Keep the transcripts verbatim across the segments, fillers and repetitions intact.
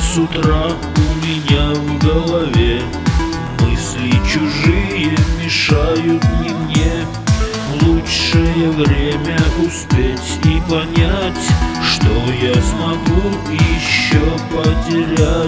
С утра у меня в голове мысли чужие мешают не мне. Лучшее время успеть и понять, что я смогу еще потерять.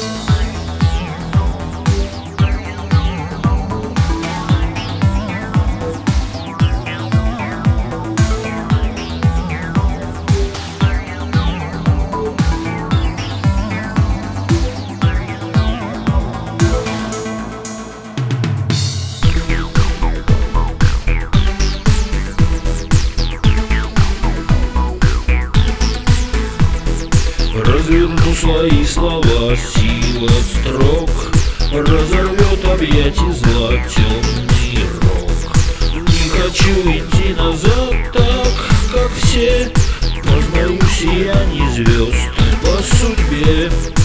Разверну свои слова, сила строк разорвет объятия зла темный рок. Не хочу идти назад так, как все, познаю сияние звезд по судьбе.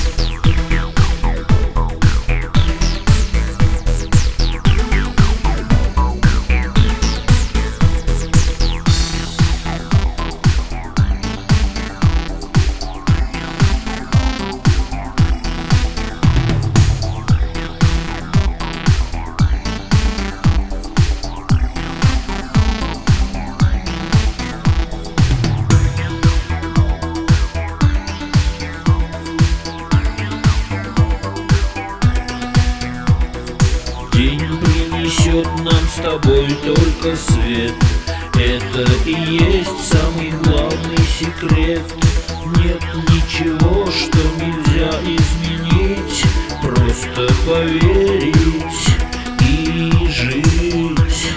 День принесет нам с тобой только свет. Это и есть самый главный секрет. Нет ничего, что нельзя изменить. Просто поверить и жить.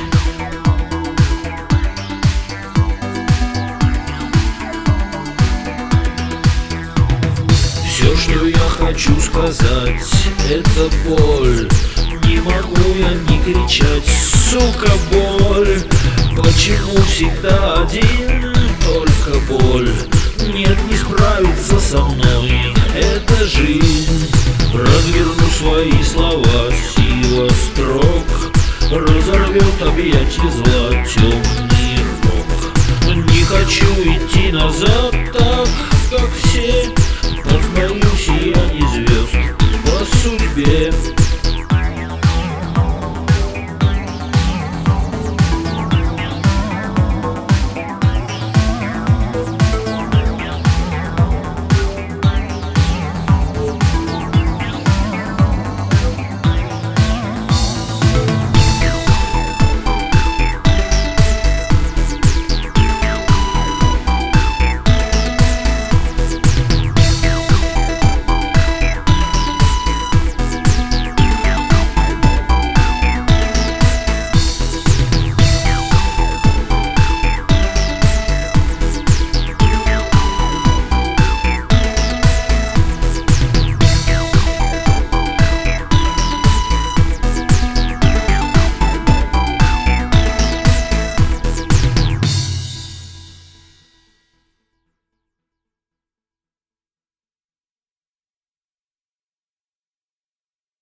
Все, что я хочу сказать, это боль. Не могу я не кричать, сука, боль. Почему всегда один, только боль? Нет, не справиться со мной, это жизнь. Разверну свои слова, сила строк разорвет объятия зла темный рок. Не хочу идти назад